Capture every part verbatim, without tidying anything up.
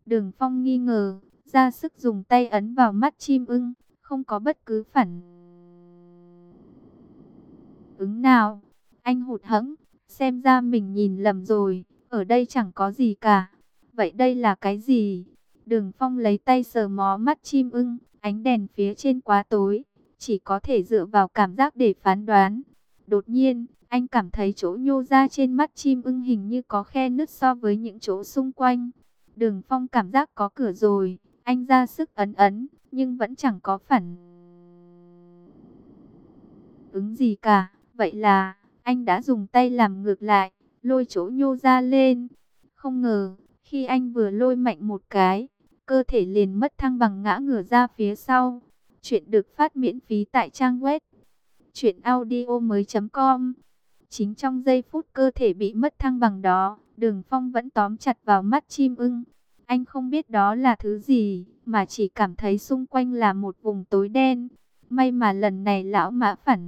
Đường Phong nghi ngờ, ra sức dùng tay ấn vào mắt chim ưng, không có bất cứ phản ứng nào. Anh hụt hẫng, xem ra mình nhìn lầm rồi, ở đây chẳng có gì cả. Vậy đây là cái gì? Đường Phong lấy tay sờ mó mắt chim ưng, ánh đèn phía trên quá tối, chỉ có thể dựa vào cảm giác để phán đoán. Đột nhiên, anh cảm thấy chỗ nhô ra trên mắt chim ưng hình như có khe nứt so với những chỗ xung quanh. Đường Phong cảm giác có cửa rồi, anh ra sức ấn ấn, nhưng vẫn chẳng có phản ứng gì cả. Vậy là, anh đã dùng tay làm ngược lại, lôi chỗ nhô ra lên. Không ngờ, khi anh vừa lôi mạnh một cái, cơ thể liền mất thăng bằng ngã ngửa ra phía sau. Chuyện được phát miễn phí tại trang web truyện audio mới chấm com. Chính trong giây phút cơ thể bị mất thăng bằng đó, Đường Phong vẫn tóm chặt vào mắt chim ưng. Anh không biết đó là thứ gì, mà chỉ cảm thấy xung quanh là một vùng tối đen. May mà lần này lão mã phản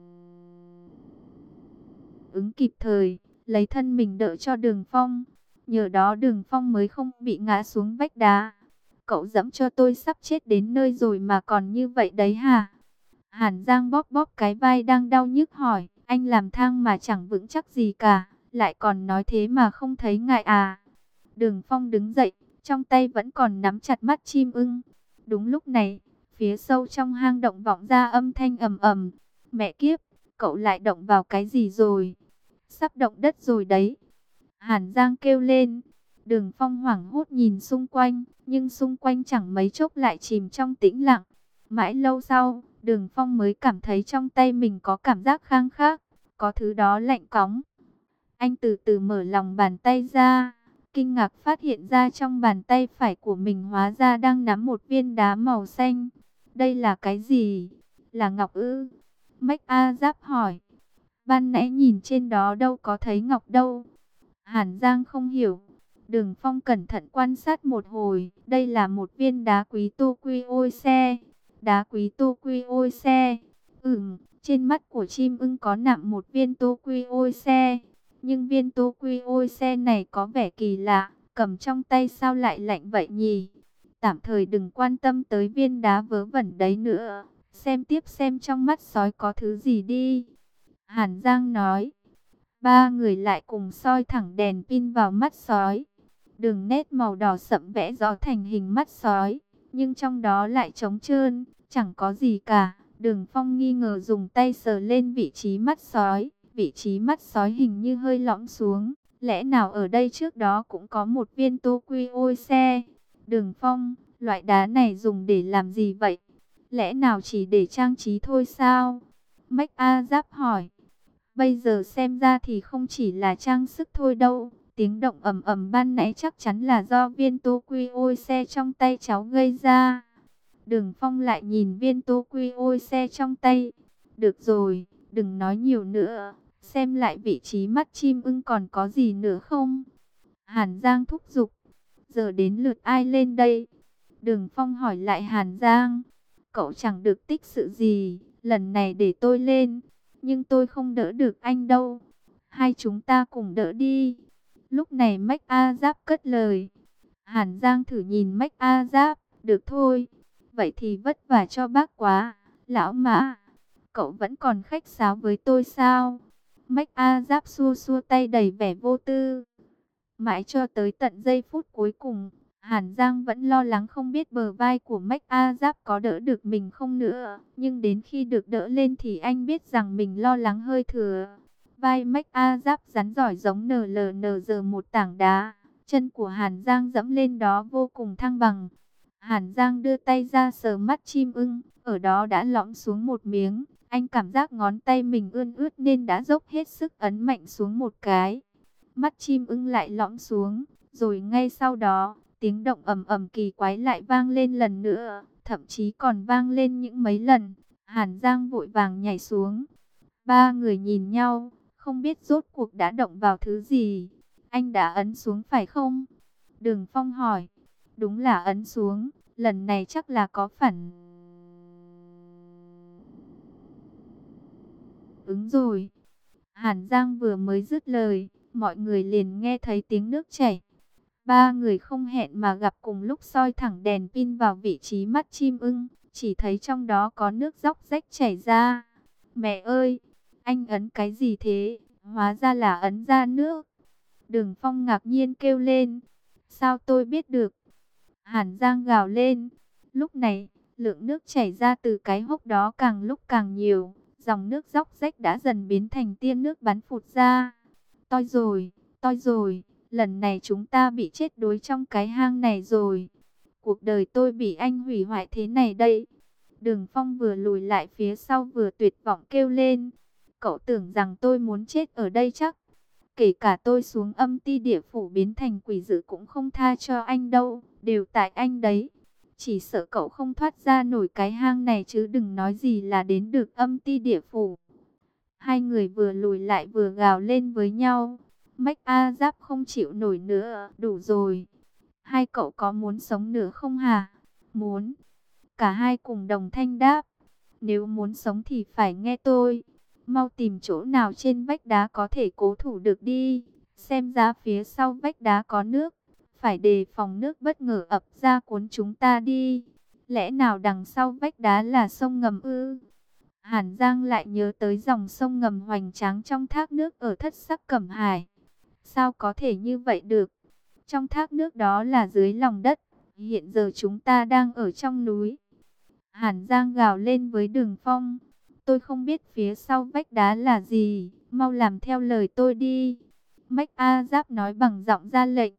ứng kịp thời, lấy thân mình đỡ cho Đường Phong. Nhờ đó Đường Phong mới không bị ngã xuống vách đá. Cậu dẫm cho tôi sắp chết đến nơi rồi mà còn như vậy đấy hả? Hàn Giang bóp bóp cái vai đang đau nhức hỏi, anh làm thang mà chẳng vững chắc gì cả, lại còn nói thế mà không thấy ngại à? Đường Phong đứng dậy, trong tay vẫn còn nắm chặt mắt chim ưng. Đúng lúc này, phía sâu trong hang động vọng ra âm thanh ầm ầm. Mẹ kiếp, cậu lại động vào cái gì rồi? Sắp động đất rồi đấy. Hàn Giang kêu lên. Đường Phong hoảng hốt nhìn xung quanh, nhưng xung quanh chẳng mấy chốc lại chìm trong tĩnh lặng. Mãi lâu sau, Đường Phong mới cảm thấy trong tay mình có cảm giác khang khác, có thứ đó lạnh cóng. Anh từ từ mở lòng bàn tay ra, kinh ngạc phát hiện ra trong bàn tay phải của mình hóa ra đang nắm một viên đá màu xanh. Đây là cái gì? Là ngọc ư? Mách A Giáp hỏi. Ban nãy nhìn trên đó đâu có thấy ngọc đâu. Hàn Giang không hiểu. Đường Phong cẩn thận quan sát một hồi. Đây là một viên đá quý tu quy ôi xe. Đá quý tu quy ôi xe. Ừm, trên mắt của chim ưng có nạm một viên tu quy ôi xe. Nhưng viên tu quy ôi xe này có vẻ kỳ lạ. Cầm trong tay sao lại lạnh vậy nhỉ? Tạm thời đừng quan tâm tới viên đá vớ vẩn đấy nữa. Xem tiếp xem trong mắt sói có thứ gì đi. Hàn Giang nói. Ba người lại cùng soi thẳng đèn pin vào mắt sói. Đường nét màu đỏ sẫm vẽ rõ thành hình mắt sói, nhưng trong đó lại trống trơn, chẳng có gì cả. Đường Phong nghi ngờ dùng tay sờ lên vị trí mắt sói. Vị trí mắt sói hình như hơi lõm xuống. Lẽ nào ở đây trước đó cũng có một viên tô quy ôi xe? Đường Phong, loại đá này dùng để làm gì vậy? Lẽ nào chỉ để trang trí thôi sao? Mách A Giáp hỏi. Bây giờ xem ra thì không chỉ là trang sức thôi đâu. Tiếng động ầm ầm ban nãy chắc chắn là do viên tô quy ôi xe trong tay cháu gây ra. Đường Phong lại nhìn viên tô quy ôi xe trong tay. Được rồi, đừng nói nhiều nữa. Xem lại vị trí mắt chim ưng còn có gì nữa không? Hàn Giang thúc giục. Giờ đến lượt ai lên đây? Đường Phong hỏi lại Hàn Giang. Cậu chẳng được tích sự gì, lần này để tôi lên. Nhưng tôi không đỡ được anh đâu. Hai chúng ta cùng đỡ đi. Lúc này Mách A Giáp cất lời. Hàn Giang thử nhìn Mách A Giáp. Được thôi. Vậy thì vất vả cho bác quá. Lão Mã, cậu vẫn còn khách sáo với tôi sao? Mách A Giáp xua xua tay đầy vẻ vô tư. Mãi cho tới tận giây phút cuối cùng, Hàn Giang vẫn lo lắng không biết bờ vai của Mách A Giáp có đỡ được mình không nữa. Nhưng đến khi được đỡ lên thì anh biết rằng mình lo lắng hơi thừa. Vai Mách A Giáp rắn giỏi giống nờ lờ nờ giờ một tảng đá. Chân của Hàn Giang dẫm lên đó vô cùng thăng bằng. Hàn Giang đưa tay ra sờ mắt chim ưng, ở đó đã lõm xuống một miếng. Anh cảm giác ngón tay mình ươn ướt nên đã dốc hết sức ấn mạnh xuống một cái. Mắt chim ưng lại lõm xuống, rồi ngay sau đó, tiếng động ầm ầm kỳ quái lại vang lên lần nữa, thậm chí còn vang lên những mấy lần. Hàn Giang vội vàng nhảy xuống. Ba người nhìn nhau, không biết rốt cuộc đã động vào thứ gì. Anh đã ấn xuống phải không? Đường Phong hỏi. Đúng là ấn xuống, lần này chắc là có phản ứng rồi. Hàn Giang vừa mới dứt lời, mọi người liền nghe thấy tiếng nước chảy. Ba người không hẹn mà gặp cùng lúc soi thẳng đèn pin vào vị trí mắt chim ưng, chỉ thấy trong đó có nước róc rách chảy ra. Mẹ ơi, anh ấn cái gì thế? Hóa ra là ấn ra nước. Đường Phong ngạc nhiên kêu lên. Sao tôi biết được? Hàn Giang gào lên. Lúc này, lượng nước chảy ra từ cái hốc đó càng lúc càng nhiều. Dòng nước róc rách đã dần biến thành tia nước bắn phụt ra. Toi rồi, toi rồi, lần này chúng ta bị chết đuối trong cái hang này rồi. Cuộc đời tôi bị anh hủy hoại thế này đây. Đường Phong vừa lùi lại phía sau vừa tuyệt vọng kêu lên. Cậu tưởng rằng tôi muốn chết ở đây chắc. Kể cả tôi xuống âm ti địa phủ biến thành quỷ dữ cũng không tha cho anh đâu. Đều tại anh đấy. Chỉ sợ cậu không thoát ra nổi cái hang này chứ đừng nói gì là đến được âm ti địa phủ. Hai người vừa lùi lại vừa gào lên với nhau. Mách A Giáp không chịu nổi nữa. Đủ rồi. Hai cậu có muốn sống nữa không hả? Muốn. Cả hai cùng đồng thanh đáp. Nếu muốn sống thì phải nghe tôi. Mau tìm chỗ nào trên vách đá có thể cố thủ được đi. Xem ra phía sau vách đá có nước. Phải đề phòng nước bất ngờ ập ra cuốn chúng ta đi. Lẽ nào đằng sau vách đá là sông ngầm ư? Hàn Giang lại nhớ tới dòng sông ngầm hoành tráng trong thác nước ở Thất Sắc Cẩm Hải. Sao có thể như vậy được? Trong thác nước đó là dưới lòng đất. Hiện giờ chúng ta đang ở trong núi. Hàn Giang gào lên với Đường Phong. Tôi không biết phía sau vách đá là gì. Mau làm theo lời tôi đi. Mách A Giáp nói bằng giọng ra lệnh.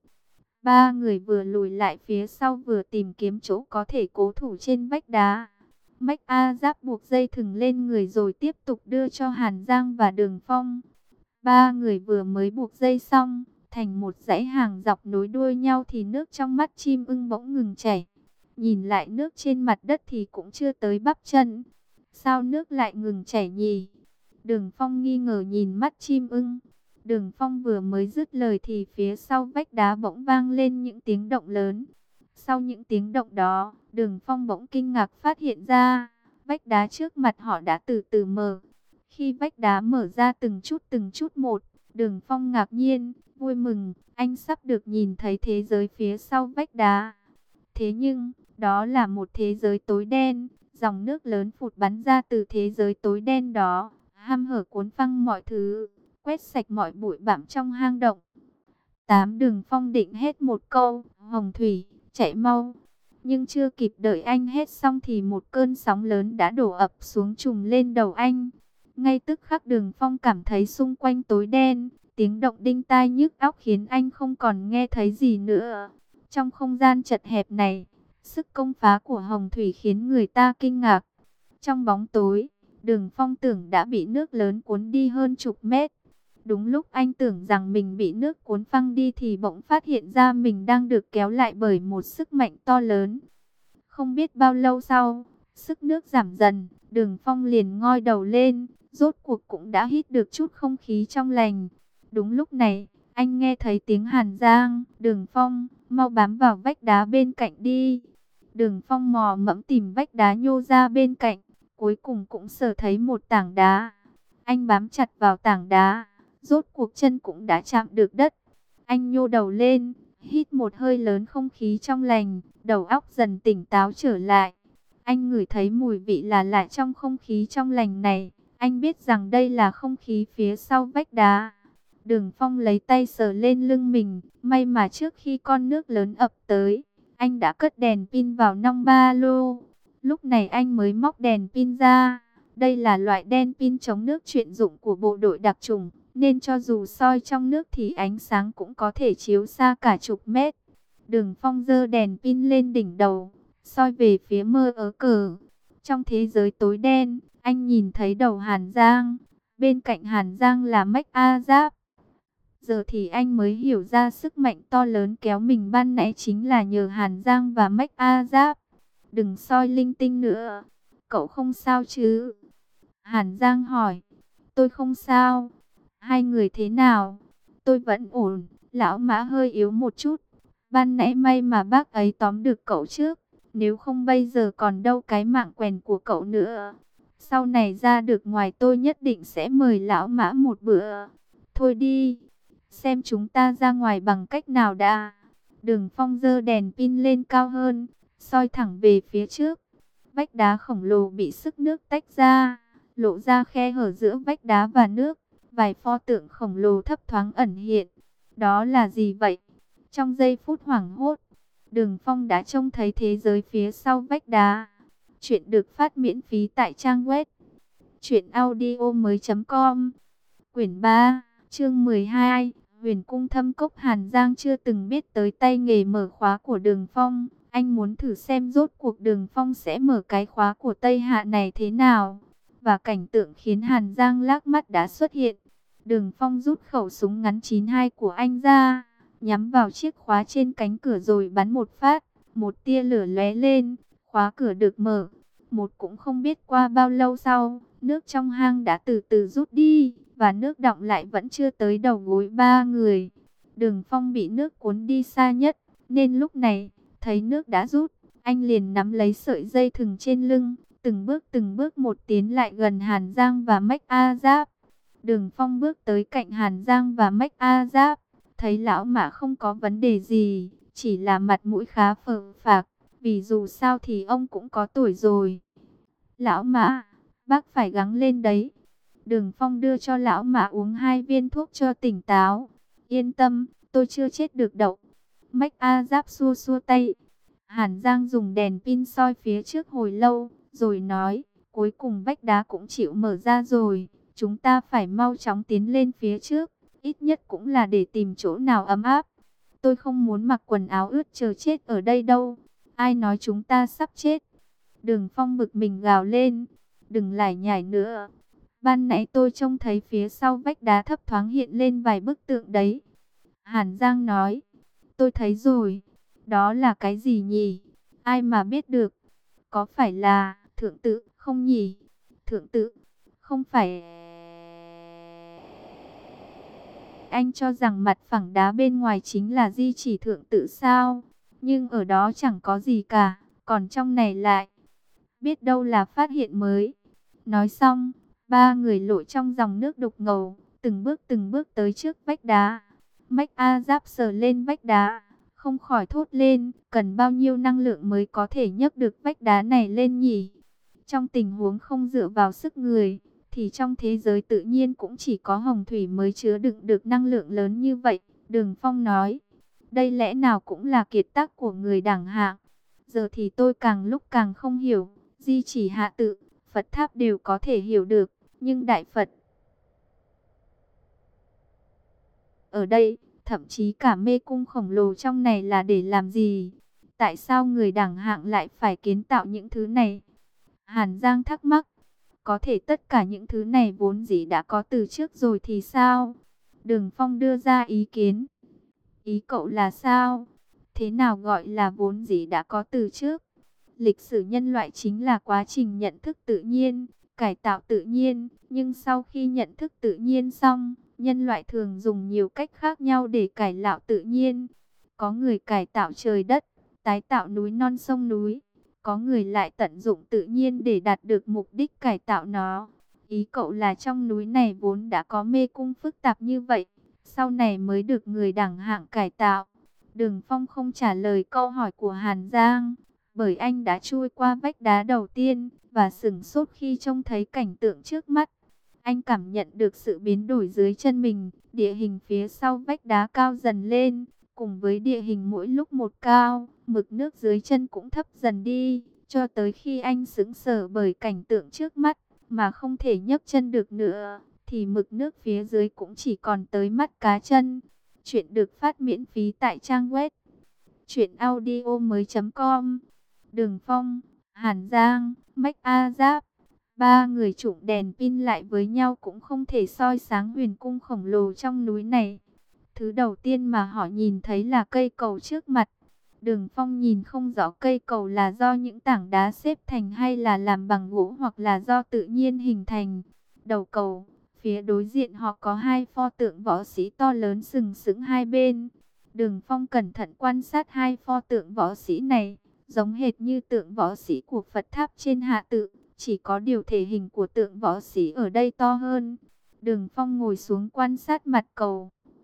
Ba người vừa lùi lại phía sau vừa tìm kiếm chỗ có thể cố thủ trên vách đá. Mách A Giáp buộc dây thừng lên người rồi tiếp tục đưa cho Hàn Giang và Đường Phong. Ba người vừa mới buộc dây xong, thành một dãy hàng dọc nối đuôi nhau thì nước trong mắt chim ưng bỗng ngừng chảy. Nhìn lại nước trên mặt đất thì cũng chưa tới bắp chân. Sao nước lại ngừng chảy nhỉ? Đường Phong nghi ngờ nhìn mắt chim ưng. Đường Phong vừa mới dứt lời thì phía sau vách đá bỗng vang lên những tiếng động lớn. Sau những tiếng động đó, Đường Phong bỗng kinh ngạc phát hiện ra, vách đá trước mặt họ đã từ từ mở. Khi vách đá mở ra từng chút từng chút một, Đường Phong ngạc nhiên, vui mừng, anh sắp được nhìn thấy thế giới phía sau vách đá. Thế nhưng, đó là một thế giới tối đen, dòng nước lớn phụt bắn ra từ thế giới tối đen đó, hăm hở cuốn phăng mọi thứ, quét sạch mọi bụi bặm trong hang động. Tám Đường Phong định hết một câu, Hồng Thủy, chạy mau. Nhưng chưa kịp đợi anh hết xong thì một cơn sóng lớn đã đổ ập xuống trùm lên đầu anh. Ngay tức khắc Đường Phong cảm thấy xung quanh tối đen, tiếng động đinh tai nhức óc khiến anh không còn nghe thấy gì nữa. Trong không gian chật hẹp này, sức công phá của Hồng Thủy khiến người ta kinh ngạc. Trong bóng tối, Đường Phong tưởng đã bị nước lớn cuốn đi hơn chục mét. Đúng lúc anh tưởng rằng mình bị nước cuốn phăng đi thì bỗng phát hiện ra mình đang được kéo lại bởi một sức mạnh to lớn. Không biết bao lâu sau, sức nước giảm dần, Đường Phong liền ngoi đầu lên, rốt cuộc cũng đã hít được chút không khí trong lành. Đúng lúc này, anh nghe thấy tiếng Hàn Giang, Đường Phong, mau bám vào vách đá bên cạnh đi. Đường Phong mò mẫm tìm vách đá nhô ra bên cạnh, cuối cùng cũng sờ thấy một tảng đá. Anh bám chặt vào tảng đá, rốt cuộc chân cũng đã chạm được đất. Anh nhô đầu lên, hít một hơi lớn không khí trong lành, đầu óc dần tỉnh táo trở lại. Anh ngửi thấy mùi vị là lạ trong không khí trong lành này. Anh biết rằng đây là không khí phía sau vách đá. Đường Phong lấy tay sờ lên lưng mình. May mà trước khi con nước lớn ập tới, anh đã cất đèn pin vào nong ba lô. Lúc này anh mới móc đèn pin ra. Đây là loại đèn pin chống nước chuyên dụng của bộ đội đặc chủng, nên cho dù soi trong nước thì ánh sáng cũng có thể chiếu xa cả chục mét. Đường Phong giơ đèn pin lên đỉnh đầu, soi về phía mơ ớ cờ. Trong thế giới tối đen, anh nhìn thấy đầu Hàn Giang. Bên cạnh Hàn Giang là Mách A Giáp. Giờ thì anh mới hiểu ra sức mạnh to lớn kéo mình ban nãy chính là nhờ Hàn Giang và Mách A Giáp. Đừng soi linh tinh nữa. Cậu không sao chứ? Hàn Giang hỏi. Tôi không sao. Hai người thế nào? Tôi vẫn ổn. Lão Mã hơi yếu một chút. Ban nãy may mà bác ấy tóm được cậu trước. Nếu không bây giờ còn đâu cái mạng quèn của cậu nữa. Sau này ra được ngoài tôi nhất định sẽ mời Lão Mã một bữa. Thôi đi. Xem chúng ta ra ngoài bằng cách nào đã. Đường Phong giơ đèn pin lên cao hơn, soi thẳng về phía trước. Vách đá khổng lồ bị sức nước tách ra, lộ ra khe hở giữa vách đá và nước. Vài pho tượng khổng lồ thấp thoáng ẩn hiện. Đó là gì vậy? Trong giây phút hoảng hốt, Đường Phong đã trông thấy thế giới phía sau vách đá. Chuyện được phát miễn phí tại trang web truyện audio mới.com. Quyển ba, chương mười hai. Huyền cung thâm cốc. Hàn Giang chưa từng biết tới tay nghề mở khóa của Đường Phong. Anh muốn thử xem rốt cuộc Đường Phong sẽ mở cái khóa của Tây Hạ này thế nào. Và cảnh tượng khiến Hàn Giang lác mắt đã xuất hiện. Đường Phong rút khẩu súng ngắn chín hai của anh ra, nhắm vào chiếc khóa trên cánh cửa rồi bắn một phát. Một tia lửa lóe lên, khóa cửa được mở. Một cũng không biết qua bao lâu sau, nước trong hang đã từ từ rút đi, và nước đọng lại vẫn chưa tới đầu gối ba người. Đường Phong bị nước cuốn đi xa nhất, nên lúc này, thấy nước đã rút, anh liền nắm lấy sợi dây thừng trên lưng, từng bước từng bước một tiến lại gần Hàn Giang và Mách A Giáp. Đường Phong bước tới cạnh Hàn Giang và Mách A Giáp, thấy lão mã không có vấn đề gì, chỉ là mặt mũi khá phờ phạc, vì dù sao thì ông cũng có tuổi rồi. Lão mã, bác phải gắng lên đấy. Đường Phong đưa cho lão mã uống hai viên thuốc cho tỉnh táo. Yên tâm, tôi chưa chết được đâu. Mách A Giáp xua xua tay. Hàn Giang dùng đèn pin soi phía trước hồi lâu, rồi nói, cuối cùng vách đá cũng chịu mở ra rồi. Chúng ta phải mau chóng tiến lên phía trước, ít nhất cũng là để tìm chỗ nào ấm áp. Tôi không muốn mặc quần áo ướt chờ chết ở đây đâu. Ai nói chúng ta sắp chết? Đường Phong bực mình gào lên. Đừng lải nhải nữa. Ban nãy tôi trông thấy phía sau vách đá thấp thoáng hiện lên vài bức tượng đấy. Hàn Giang nói. Tôi thấy rồi. Đó là cái gì nhỉ? Ai mà biết được? Có phải là thượng tự không nhỉ? Thượng tự? Không phải... Anh cho rằng mặt phẳng đá bên ngoài chính là di chỉ thượng tự sao? Nhưng ở đó chẳng có gì cả. Còn trong này lại... Biết đâu là phát hiện mới. Nói xong, ba người lội trong dòng nước đục ngầu, từng bước từng bước tới trước vách đá. Mách A Giáp sờ lên vách đá, không khỏi thốt lên, cần bao nhiêu năng lượng mới có thể nhấc được vách đá này lên nhỉ? Trong tình huống không dựa vào sức người, thì trong thế giới tự nhiên cũng chỉ có hồng thủy mới chứa đựng được năng lượng lớn như vậy. Đường Phong nói, đây lẽ nào cũng là kiệt tác của người đẳng hạng. Giờ thì tôi càng lúc càng không hiểu, di chỉ hạ tự, Phật tháp đều có thể hiểu được, nhưng Đại Phật ở đây, thậm chí cả mê cung khổng lồ trong này là để làm gì? Tại sao người đẳng hạng lại phải kiến tạo những thứ này? Hàn Giang thắc mắc, có thể tất cả những thứ này vốn dĩ đã có từ trước rồi thì sao? Đường Phong đưa ra ý kiến. Ý cậu là sao? Thế nào gọi là vốn dĩ đã có từ trước? Lịch sử nhân loại chính là quá trình nhận thức tự nhiên, cải tạo tự nhiên, nhưng sau khi nhận thức tự nhiên xong, nhân loại thường dùng nhiều cách khác nhau để cải tạo tự nhiên. Có người cải tạo trời đất, tái tạo núi non sông núi, có người lại tận dụng tự nhiên để đạt được mục đích cải tạo nó. Ý cậu là trong núi này vốn đã có mê cung phức tạp như vậy, sau này mới được người đẳng hạng cải tạo. Đường Phong không trả lời câu hỏi của Hàn Giang, bởi anh đã chui qua vách đá đầu tiên và sửng sốt khi trông thấy cảnh tượng trước mắt. Anh cảm nhận được sự biến đổi dưới chân mình, địa hình phía sau vách đá cao dần lên, cùng với địa hình mỗi lúc một cao, mực nước dưới chân cũng thấp dần đi, cho tới khi anh sững sờ bởi cảnh tượng trước mắt, mà không thể nhấc chân được nữa, thì mực nước phía dưới cũng chỉ còn tới mắt cá chân. Chuyện được phát miễn phí tại trang web truyện audio mới.com. Đường Phong, Hàn Giang, Mách A Giáp, ba người trụng đèn pin lại với nhau cũng không thể soi sáng huyền cung khổng lồ trong núi này. Thứ đầu tiên mà họ nhìn thấy là cây cầu trước mặt. Đường Phong nhìn không rõ cây cầu là do những tảng đá xếp thành hay là làm bằng gỗ hoặc là do tự nhiên hình thành. Đầu cầu, phía đối diện họ có hai pho tượng võ sĩ to lớn sừng sững hai bên. Đường Phong cẩn thận quan sát hai pho tượng võ sĩ này, giống hệt như tượng võ sĩ của Phật tháp trên hạ tự, chỉ có điều thể hình của tượng võ sĩ ở đây to hơn. Đường Phong ngồi xuống quan sát mặt cầu.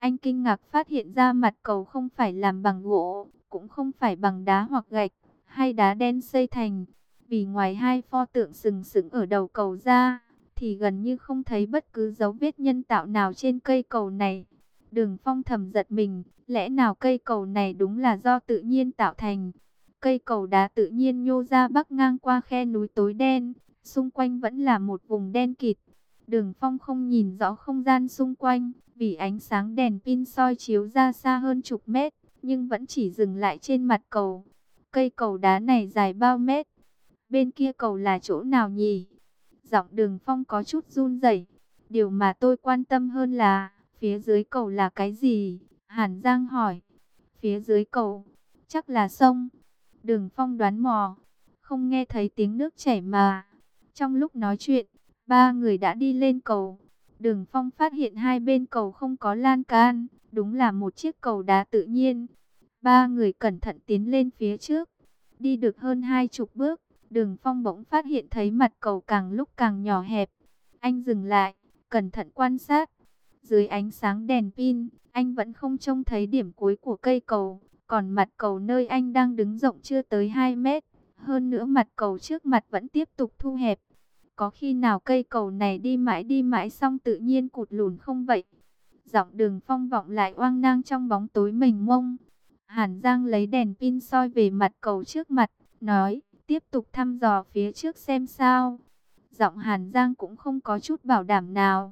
Anh kinh ngạc phát hiện ra mặt cầu không phải làm bằng gỗ, cũng không phải bằng đá hoặc gạch, hay đá đen xây thành. Vì ngoài hai pho tượng sừng sững ở đầu cầu ra, thì gần như không thấy bất cứ dấu vết nhân tạo nào trên cây cầu này. Đường Phong thầm giật mình, lẽ nào cây cầu này đúng là do tự nhiên tạo thành. Cây cầu đá tự nhiên nhô ra bắc ngang qua khe núi tối đen, xung quanh vẫn là một vùng đen kịt. Đường Phong không nhìn rõ không gian xung quanh, vì ánh sáng đèn pin soi chiếu ra xa hơn chục mét, nhưng vẫn chỉ dừng lại trên mặt cầu. Cây cầu đá này dài bao mét? Bên kia cầu là chỗ nào nhỉ? Giọng Đường Phong có chút run rẩy. Điều mà tôi quan tâm hơn là, phía dưới cầu là cái gì? Hàn Giang hỏi. Phía dưới cầu, chắc là sông. Đường Phong đoán mò, không nghe thấy tiếng nước chảy mà. Trong lúc nói chuyện, ba người đã đi lên cầu. Đường Phong phát hiện hai bên cầu không có lan can, đúng là một chiếc cầu đá tự nhiên. Ba người cẩn thận tiến lên phía trước. Đi được hơn hai chục bước, Đường Phong bỗng phát hiện thấy mặt cầu càng lúc càng nhỏ hẹp. Anh dừng lại, cẩn thận quan sát. Dưới ánh sáng đèn pin, anh vẫn không trông thấy điểm cuối của cây cầu. Còn mặt cầu nơi anh đang đứng rộng chưa tới hai mét. Hơn nữa mặt cầu trước mặt vẫn tiếp tục thu hẹp. Có khi nào cây cầu này đi mãi đi mãi xong tự nhiên cụt lùn không vậy? Giọng Đường Phong vọng lại oang nang trong bóng tối mênh mông. Hàn Giang lấy đèn pin soi về mặt cầu trước mặt, nói, tiếp tục thăm dò phía trước xem sao. Giọng Hàn Giang cũng không có chút bảo đảm nào.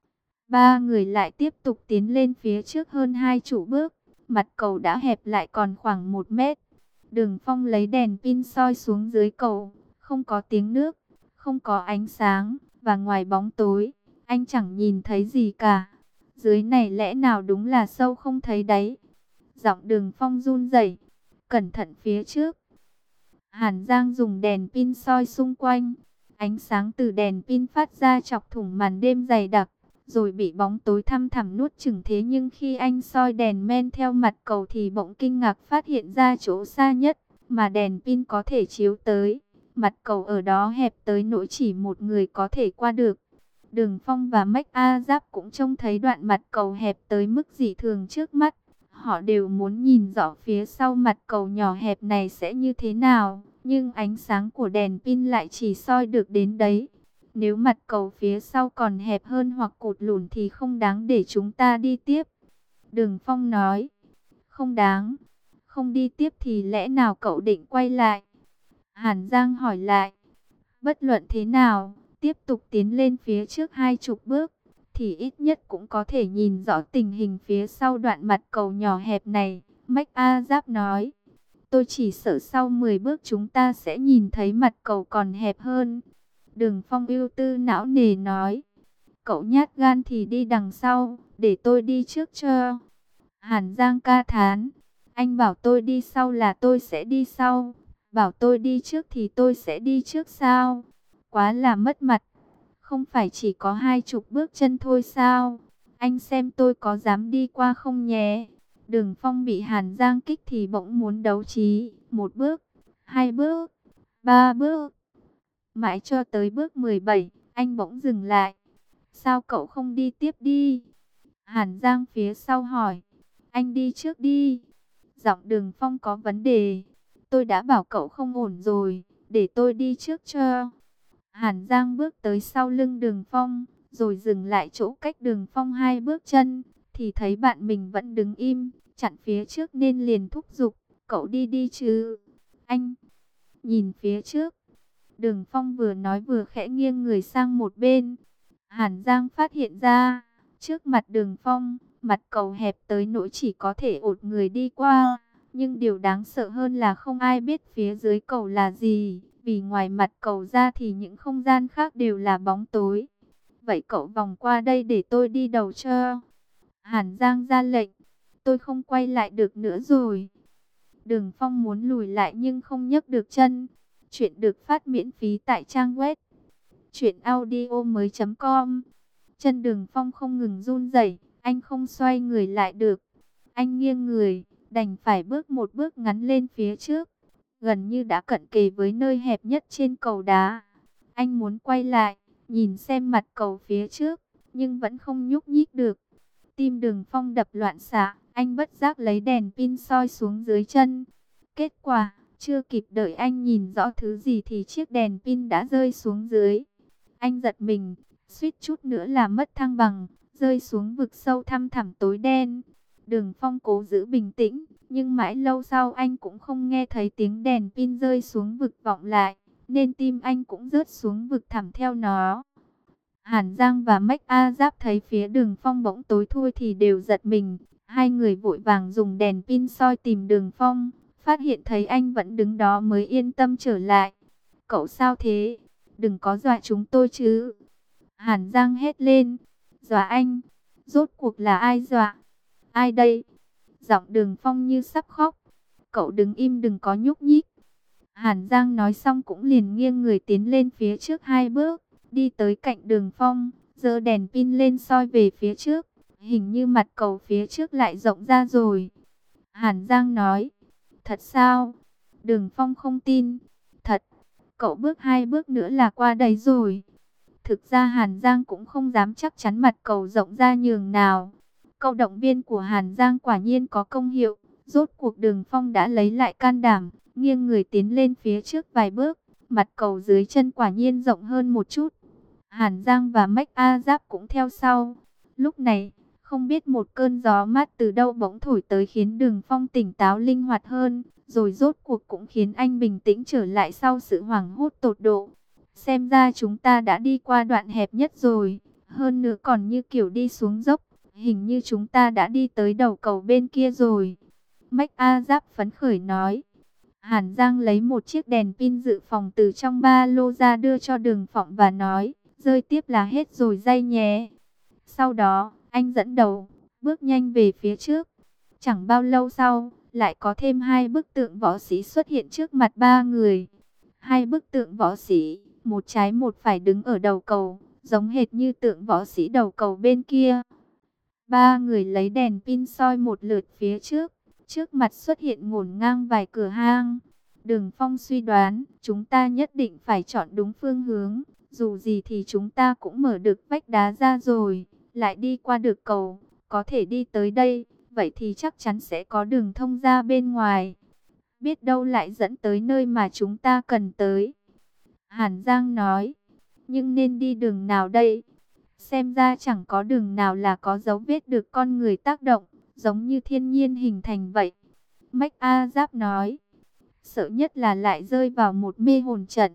Ba người lại tiếp tục tiến lên phía trước hơn hai trụ bước. Mặt cầu đã hẹp lại còn khoảng một mét. Đường Phong lấy đèn pin soi xuống dưới cầu, không có tiếng nước, không có ánh sáng, và ngoài bóng tối, anh chẳng nhìn thấy gì cả. Dưới này lẽ nào đúng là sâu không thấy đáy. Giọng Đường Phong run rẩy, cẩn thận phía trước. Hàn Giang dùng đèn pin soi xung quanh. Ánh sáng từ đèn pin phát ra chọc thủng màn đêm dày đặc, rồi bị bóng tối thăm thẳm nuốt chửng. Thế nhưng khi anh soi đèn men theo mặt cầu thì bỗng kinh ngạc phát hiện ra chỗ xa nhất mà đèn pin có thể chiếu tới. Mặt cầu ở đó hẹp tới nỗi chỉ một người có thể qua được. Đường Phong và Mách A Giáp cũng trông thấy đoạn mặt cầu hẹp tới mức dị thường trước mắt. Họ đều muốn nhìn rõ phía sau mặt cầu nhỏ hẹp này sẽ như thế nào, nhưng ánh sáng của đèn pin lại chỉ soi được đến đấy. Nếu mặt cầu phía sau còn hẹp hơn hoặc cụt lùn thì không đáng để chúng ta đi tiếp. Đường Phong nói, không đáng. Không đi tiếp thì lẽ nào cậu định quay lại? Hàn Giang hỏi lại. Bất luận thế nào, tiếp tục tiến lên phía trước hai chục bước, thì ít nhất cũng có thể nhìn rõ tình hình phía sau đoạn mặt cầu nhỏ hẹp này. Mách A Giáp nói, tôi chỉ sợ sau mười bước chúng ta sẽ nhìn thấy mặt cầu còn hẹp hơn. Đường Phong ưu tư não nề nói, cậu nhát gan thì đi đằng sau, để tôi đi trước cho. Hàn Giang ca thán, anh bảo tôi đi sau là tôi sẽ đi sau, bảo tôi đi trước thì tôi sẽ đi trước sao? Quá là mất mặt. Không phải chỉ có hai chục bước chân thôi sao? Anh xem tôi có dám đi qua không nhé? Đường Phong bị Hàn Giang kích thì bỗng muốn đấu trí. Một bước, hai bước, ba bước. Mãi cho tới bước mười bảy, anh bỗng dừng lại. Sao cậu không đi tiếp đi? Hàn Giang phía sau hỏi. Anh đi trước đi. Giọng Đường Phong có vấn đề. Tôi đã bảo cậu không ổn rồi, để tôi đi trước cho. Hàn Giang bước tới sau lưng Đường Phong, rồi dừng lại chỗ cách Đường Phong hai bước chân, thì thấy bạn mình vẫn đứng im, chặn phía trước nên liền thúc giục, cậu đi đi chứ. Anh nhìn phía trước. Đường Phong vừa nói vừa khẽ nghiêng người sang một bên. Hàn Giang phát hiện ra, trước mặt Đường Phong, mặt cầu hẹp tới nỗi chỉ có thể ột người đi qua. Nhưng điều đáng sợ hơn là không ai biết phía dưới cầu là gì. Vì ngoài mặt cầu ra thì những không gian khác đều là bóng tối. Vậy cậu vòng qua đây để tôi đi đầu cho. Hàn Giang ra lệnh. Tôi không quay lại được nữa rồi. Đường Phong muốn lùi lại nhưng không nhấc được chân. Chuyện được phát miễn phí tại trang web truyện audio mới chấm com. Chân Đường Phong không ngừng run rẩy, anh không xoay người lại được. Anh nghiêng người, đành phải bước một bước ngắn lên phía trước. Gần như đã cận kề với nơi hẹp nhất trên cầu đá. Anh muốn quay lại, nhìn xem mặt cầu phía trước, nhưng vẫn không nhúc nhích được. Tim Đường Phong đập loạn xạ, anh bất giác lấy đèn pin soi xuống dưới chân. Kết quả, chưa kịp đợi anh nhìn rõ thứ gì thì chiếc đèn pin đã rơi xuống dưới. Anh giật mình, suýt chút nữa là mất thăng bằng, rơi xuống vực sâu thăm thẳm tối đen. Đường Phong cố giữ bình tĩnh, nhưng mãi lâu sau anh cũng không nghe thấy tiếng đèn pin rơi xuống vực vọng lại, nên tim anh cũng rớt xuống vực thẳm theo nó. Hàn Giang và Mách A Giáp thấy phía Đường Phong bỗng tối thui thì đều giật mình. Hai người vội vàng dùng đèn pin soi tìm Đường Phong, phát hiện thấy anh vẫn đứng đó mới yên tâm trở lại. Cậu sao thế? Đừng có dọa chúng tôi chứ. Hàn Giang hét lên. Dọa anh? Rốt cuộc là ai dọa? Ai đây? Giọng Đường Phong như sắp khóc. Cậu đứng im đừng có nhúc nhích. Hàn Giang nói xong cũng liền nghiêng người tiến lên phía trước hai bước, đi tới cạnh Đường Phong, giơ đèn pin lên soi về phía trước. Hình như mặt cầu phía trước lại rộng ra rồi. Hàn Giang nói. Thật sao? Đường Phong không tin. Thật. Cậu bước hai bước nữa là qua đấy rồi. Thực ra Hàn Giang cũng không dám chắc chắn mặt cầu rộng ra nhường nào. Câu động viên của Hàn Giang quả nhiên có công hiệu. Rốt cuộc Đường Phong đã lấy lại can đảm, nghiêng người tiến lên phía trước vài bước. Mặt cầu dưới chân quả nhiên rộng hơn một chút. Hàn Giang và Mách A Giáp cũng theo sau. Lúc này, không biết một cơn gió mát từ đâu bỗng thổi tới khiến Đường Phong tỉnh táo linh hoạt hơn, rồi rốt cuộc cũng khiến anh bình tĩnh trở lại sau sự hoảng hốt tột độ. Xem ra chúng ta đã đi qua đoạn hẹp nhất rồi, hơn nữa còn như kiểu đi xuống dốc, hình như chúng ta đã đi tới đầu cầu bên kia rồi. Mách A Giáp phấn khởi nói. Hàn Giang lấy một chiếc đèn pin dự phòng từ trong ba lô ra đưa cho Đường Phong và nói, rơi tiếp là hết rồi day nhé. Sau đó, anh dẫn đầu, bước nhanh về phía trước. Chẳng bao lâu sau, lại có thêm hai bức tượng võ sĩ xuất hiện trước mặt ba người. Hai bức tượng võ sĩ, một trái một phải đứng ở đầu cầu, giống hệt như tượng võ sĩ đầu cầu bên kia. Ba người lấy đèn pin soi một lượt phía trước. Trước mặt xuất hiện ngổn ngang vài cửa hang. Đường Phong suy đoán, chúng ta nhất định phải chọn đúng phương hướng. Dù gì thì chúng ta cũng mở được vách đá ra rồi, lại đi qua được cầu, có thể đi tới đây, vậy thì chắc chắn sẽ có đường thông ra bên ngoài. Biết đâu lại dẫn tới nơi mà chúng ta cần tới. Hàn Giang nói, nhưng nên đi đường nào đây? Xem ra chẳng có đường nào là có dấu vết được con người tác động, giống như thiên nhiên hình thành vậy. Mách A Giáp nói, sợ nhất là lại rơi vào một mê hồn trận.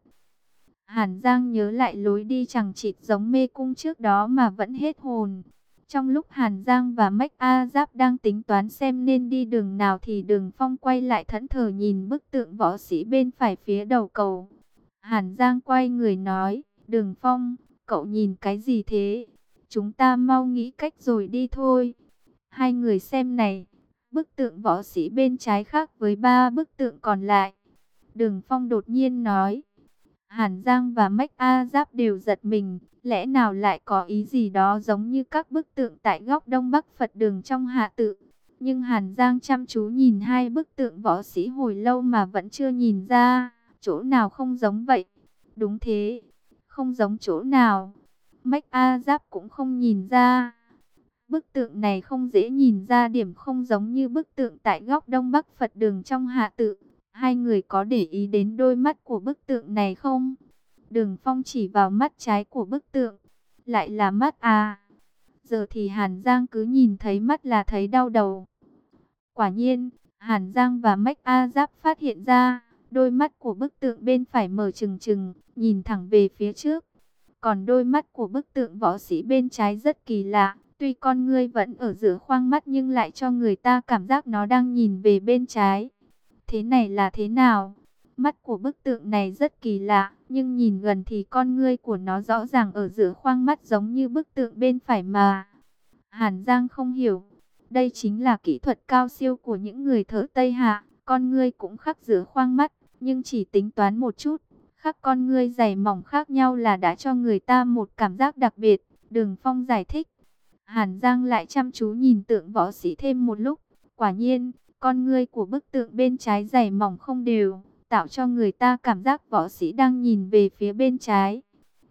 Hàn Giang nhớ lại lối đi chằng chịt giống mê cung trước đó mà vẫn hết hồn. Trong lúc Hàn Giang và Mách A Giáp đang tính toán xem nên đi đường nào thì Đường Phong quay lại thẫn thờ nhìn bức tượng võ sĩ bên phải phía đầu cầu. Hàn Giang quay người nói, Đường Phong, cậu nhìn cái gì thế? Chúng ta mau nghĩ cách rồi đi thôi. Hai người xem này, bức tượng võ sĩ bên trái khác với ba bức tượng còn lại. Đường Phong đột nhiên nói. Hàn Giang và Mách A Giáp đều giật mình, lẽ nào lại có ý gì đó giống như các bức tượng tại góc Đông Bắc Phật đường trong hạ tự. Nhưng Hàn Giang chăm chú nhìn hai bức tượng võ sĩ hồi lâu mà vẫn chưa nhìn ra, chỗ nào không giống vậy. Đúng thế, không giống chỗ nào. Mách A Giáp cũng không nhìn ra. Bức tượng này không dễ nhìn ra điểm không giống như bức tượng tại góc Đông Bắc Phật đường trong hạ tự. Hai người có để ý đến đôi mắt của bức tượng này không? Đường Phong chỉ vào mắt trái của bức tượng. Lại là mắt à? Giờ thì Hàn Giang cứ nhìn thấy mắt là thấy đau đầu. Quả nhiên, Hàn Giang và Mách A Giáp phát hiện ra, đôi mắt của bức tượng bên phải mở trừng trừng, nhìn thẳng về phía trước. Còn đôi mắt của bức tượng võ sĩ bên trái rất kỳ lạ. Tuy con ngươi vẫn ở giữa khoang mắt nhưng lại cho người ta cảm giác nó đang nhìn về bên trái. Thế này là thế nào? Mắt của bức tượng này rất kỳ lạ, nhưng nhìn gần thì con ngươi của nó rõ ràng ở giữa khoang mắt giống như bức tượng bên phải mà. Hàn Giang không hiểu. Đây chính là kỹ thuật cao siêu của những người thợ Tây Hạ. Con ngươi cũng khắc giữa khoang mắt, nhưng chỉ tính toán một chút. Khắc con ngươi dày mỏng khác nhau là đã cho người ta một cảm giác đặc biệt. Đường Phong giải thích. Hàn Giang lại chăm chú nhìn tượng võ sĩ thêm một lúc. Quả nhiên, con ngươi của bức tượng bên trái dày mỏng không đều, tạo cho người ta cảm giác võ sĩ đang nhìn về phía bên trái.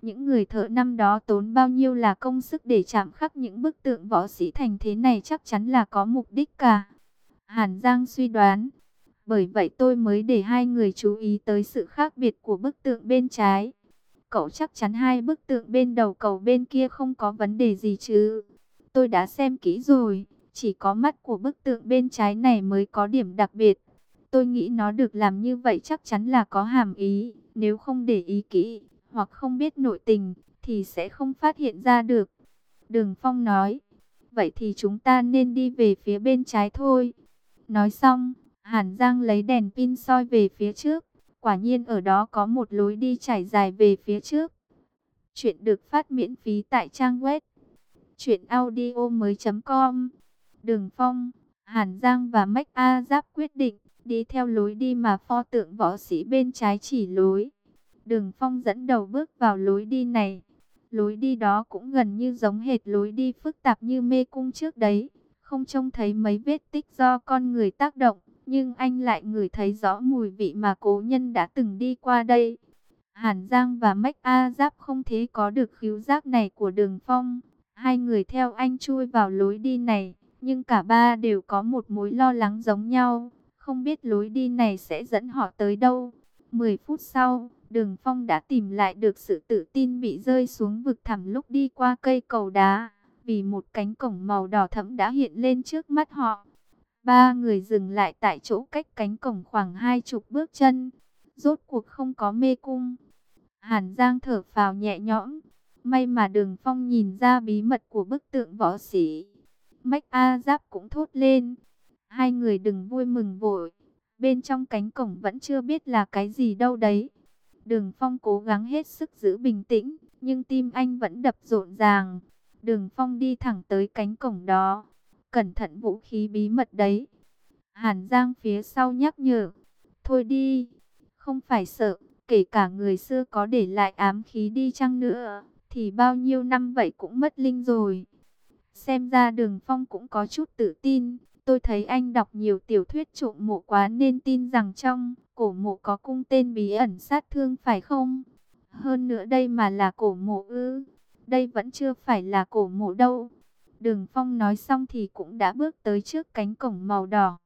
Những người thợ năm đó tốn bao nhiêu là công sức để chạm khắc những bức tượng võ sĩ thành thế này, chắc chắn là có mục đích cả. Hàn Giang suy đoán. Bởi vậy tôi mới để hai người chú ý tới sự khác biệt của bức tượng bên trái. Cậu chắc chắn hai bức tượng bên đầu cầu bên kia không có vấn đề gì chứ? Tôi đã xem kỹ rồi, chỉ có mắt của bức tượng bên trái này mới có điểm đặc biệt. Tôi nghĩ nó được làm như vậy chắc chắn là có hàm ý, nếu không để ý kỹ, hoặc không biết nội tình, thì sẽ không phát hiện ra được. Đường Phong nói, vậy thì chúng ta nên đi về phía bên trái thôi. Nói xong, Hàn Giang lấy đèn pin soi về phía trước. Quả nhiên ở đó có một lối đi trải dài về phía trước. Chuyện được phát miễn phí tại trang web truyện audio mới chấm com. Đường Phong, Hàn Giang và Mách A Giáp quyết định đi theo lối đi mà pho tượng võ sĩ bên trái chỉ lối. Đường Phong dẫn đầu bước vào lối đi này. Lối đi đó cũng gần như giống hệt lối đi phức tạp như mê cung trước đấy. Không trông thấy mấy vết tích do con người tác động, nhưng anh lại ngửi thấy rõ mùi vị mà cố nhân đã từng đi qua đây. Hàn Giang và Mách A Giáp không thể có được khứu giác này của Đường Phong. Hai người theo anh chui vào lối đi này, nhưng cả ba đều có một mối lo lắng giống nhau, không biết lối đi này sẽ dẫn họ tới đâu. Mười phút sau, Đường Phong đã tìm lại được sự tự tin bị rơi xuống vực thẳm lúc đi qua cây cầu đá, vì một cánh cổng màu đỏ thẫm đã hiện lên trước mắt họ. Ba người dừng lại tại chỗ cách cánh cổng khoảng hai chục bước chân. Rốt cuộc không có mê cung. Hàn Giang thở phào nhẹ nhõm. May mà Đường Phong nhìn ra bí mật của bức tượng võ sĩ. Mách A Giáp cũng thốt lên. Hai người đừng vui mừng vội. Bên trong cánh cổng vẫn chưa biết là cái gì đâu đấy. Đường Phong cố gắng hết sức giữ bình tĩnh, nhưng tim anh vẫn đập rộn ràng. Đường Phong đi thẳng tới cánh cổng đó. Cẩn thận vũ khí bí mật đấy. Hàn Giang phía sau nhắc nhở. Thôi đi, không phải sợ, kể cả người xưa có để lại ám khí đi chăng nữa, thì bao nhiêu năm vậy cũng mất linh rồi. Xem ra Đường Phong cũng có chút tự tin. Tôi thấy anh đọc nhiều tiểu thuyết trộm mộ quá nên tin rằng trong cổ mộ có cung tên bí ẩn sát thương phải không? Hơn nữa đây mà là cổ mộ ư? Đây vẫn chưa phải là cổ mộ đâu. Đường Phong nói xong thì cũng đã bước tới trước cánh cổng màu đỏ.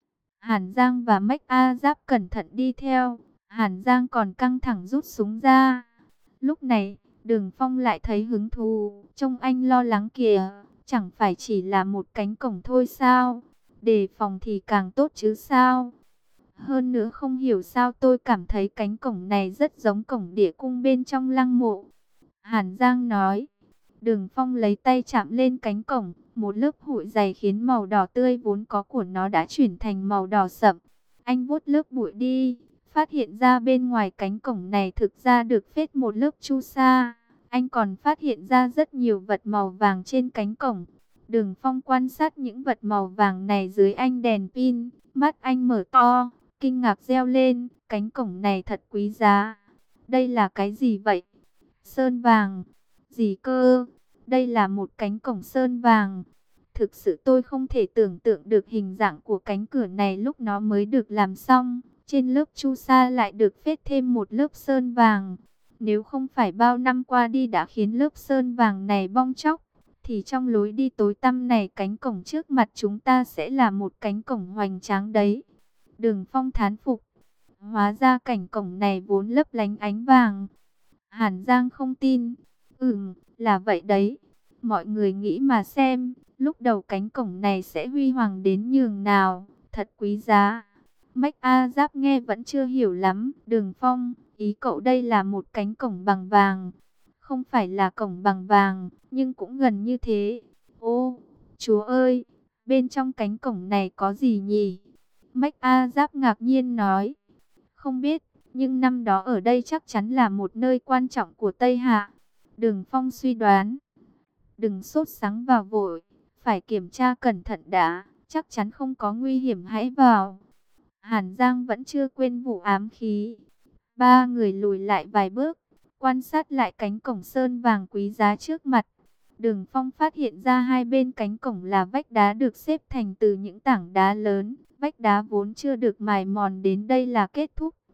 Hàn Giang và Mách A Giáp cẩn thận đi theo. Hàn Giang còn căng thẳng rút súng ra. Lúc này, Đường Phong lại thấy hứng thú. Trông anh lo lắng kìa. Chẳng phải chỉ là một cánh cổng thôi sao? Đề phòng thì càng tốt chứ sao? Hơn nữa không hiểu sao tôi cảm thấy cánh cổng này rất giống cổng địa cung bên trong lăng mộ. Hàn Giang nói. Đường Phong lấy tay chạm lên cánh cổng. Một lớp bụi dày khiến màu đỏ tươi vốn có của nó đã chuyển thành màu đỏ sậm. Anh vuốt lớp bụi đi. Phát hiện ra bên ngoài cánh cổng này thực ra được phết một lớp chu sa. Anh còn phát hiện ra rất nhiều vật màu vàng trên cánh cổng. Đường Phong quan sát những vật màu vàng này dưới ánh đèn pin. Mắt anh mở to, kinh ngạc reo lên. Cánh cổng này thật quý giá. Đây là cái gì vậy? Sơn vàng. Gì cơ? Đây là một cánh cổng sơn vàng. Thực sự tôi không thể tưởng tượng được hình dạng của cánh cửa này lúc nó mới được làm xong. Trên lớp chu sa lại được phết thêm một lớp sơn vàng. Nếu không phải bao năm qua đi đã khiến lớp sơn vàng này bong tróc, thì trong lối đi tối tăm này cánh cổng trước mặt chúng ta sẽ là một cánh cổng hoành tráng đấy. Đường Phong thán phục. Hóa ra cảnh cổng này vốn lấp lánh ánh vàng. Hàn Giang không tin. Ừm, là vậy đấy. Mọi người nghĩ mà xem, lúc đầu cánh cổng này sẽ huy hoàng đến nhường nào, thật quý giá. Mách A Giáp nghe vẫn chưa hiểu lắm. Đường Phong, ý cậu đây là một cánh cổng bằng vàng. Không phải là cổng bằng vàng, nhưng cũng gần như thế. Ô, chúa ơi, bên trong cánh cổng này có gì nhỉ? Mách A Giáp ngạc nhiên nói. Không biết, nhưng năm đó ở đây chắc chắn là một nơi quan trọng của Tây Hạ. Đường Phong suy đoán. Đừng sốt sắng vào vội, phải kiểm tra cẩn thận đã, chắc chắn không có nguy hiểm hãy vào. Hàn Giang vẫn chưa quên vụ ám khí. Ba người lùi lại vài bước, quan sát lại cánh cổng sơn vàng quý giá trước mặt. Đường Phong phát hiện ra hai bên cánh cổng là vách đá được xếp thành từ những tảng đá lớn. Vách đá vốn chưa được mài mòn đến đây là kết thúc.